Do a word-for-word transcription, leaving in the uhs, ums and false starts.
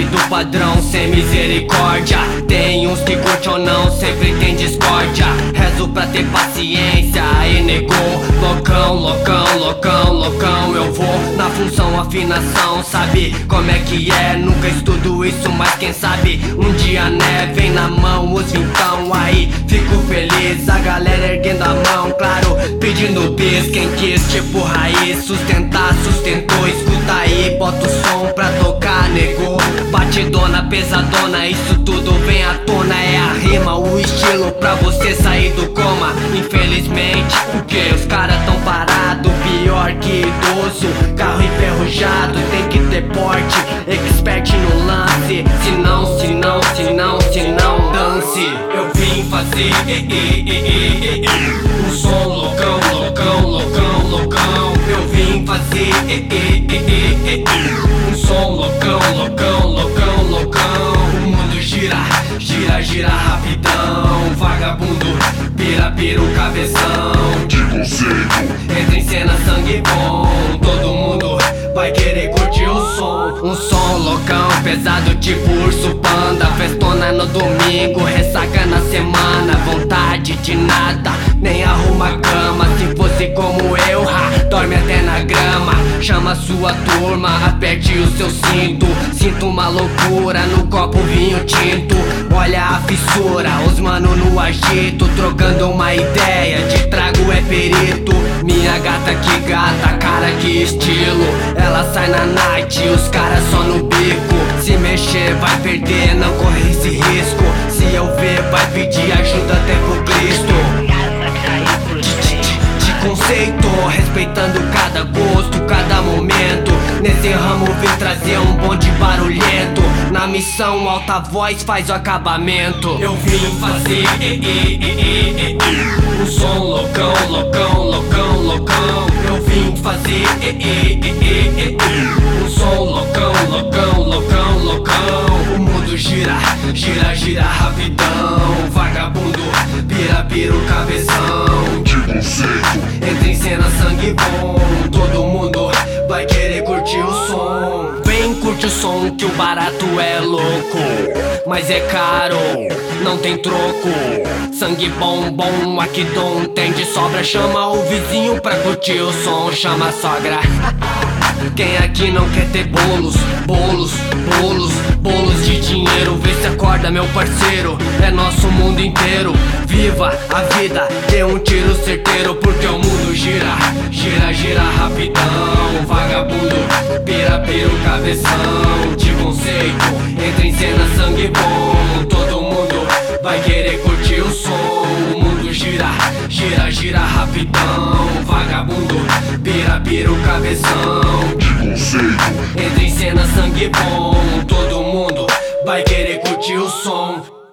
sai do padrão sem misericórdia. Tem uns que curte ou não, sempre tem discórdia. Rezo pra ter paciência, aí negou. Loucão, loucão, loucão, loucão. Eu vou na função afinação, sabe como é que é? Nunca estudo isso, mas quem sabe um dia né, vem na mão os vintão. Aí fico feliz, a galera erguendo a mão, claro, pedindo bis. Quem quis tipo raiz, sustentar, sustentou. Escuta aí, bota o som pra tocar, negou. Batidona, pesadona, isso tudo vem à tona. É a rima, o estilo pra você sair do coma. Infelizmente, porque os caras tão parado, pior que idoso. Carro enferrujado, tem que ter porte, expert no lance. Se não, se não, se não, se não, dance. Eu vim fazer eh, eh, eh, eh, eh. um som loucão, loucão, loucão, loucão. Eu vim fazer eh, eh, eh, eh, eh. um som loucão, loucão, loucão, loucão. O mundo gira, gira, gira rapidão. Vagabundo, pira, pira o cabeção. De conceito, entra em cena, sangue bom. Todo mundo vai querer curtir o som. Um som loucão, pesado tipo urso panda. Festona no domingo, ressaca na semana. Vontade de nada, nem arruma a cama. Se fosse como eu, ha, dorme até na grama. Chama sua turma, aperte o seu cinto. Sinto uma loucura no copo vinho tinto. Olha a fissura, os mano no agito, trocando uma ideia, de trago é perito. Minha gata que gata, cara que estilo. Ela sai na night, os caras só no bico. Se mexer vai perder, não corre esse risco. Se eu ver vai pedir ajuda até pro Cristo. De conceito, respeitando cada gosto, cada momento. Nesse ramo vim trazer um bonde barulhento. Na missão alta voz faz o acabamento. Eu vim fazer eh, eh, eh, eh, eh. um som loucão, loucão, loucão, loucão. Eu vim fazer eh, eh, eh, eh, eh. um som loucão, loucão, loucão, loucão. O mundo gira, gira, gira rapidão. Vagabundo, pira, pira o cabeção. de conceito, Entra em cena, sangue bom. Todo mundo vai querer curtir o som. Vem, curte o som que o barato é louco, mas é caro, não tem troco. Sangue bom, bom, aqui dom tem de sobra. Chama o vizinho pra curtir o som, chama a sogra. Quem aqui não quer ter bolos, bolos, bolos, bolos de dinheiro? Vê se acorda, meu parceiro, é nosso mundo inteiro. Viva a vida, dê um tiro certeiro, porque o mundo gira, gira, gira rapidão. Vagabundo, pira, pira o cabeção. De conceito, entra em cena, sangue bom. Todo mundo vai querer curtir o som. O mundo gira, gira, gira rapidão. Vagabundo, pira, pira o cabeção. de conceito. Entra em cena, sangue bom. Todo mundo vai querer curtir o som.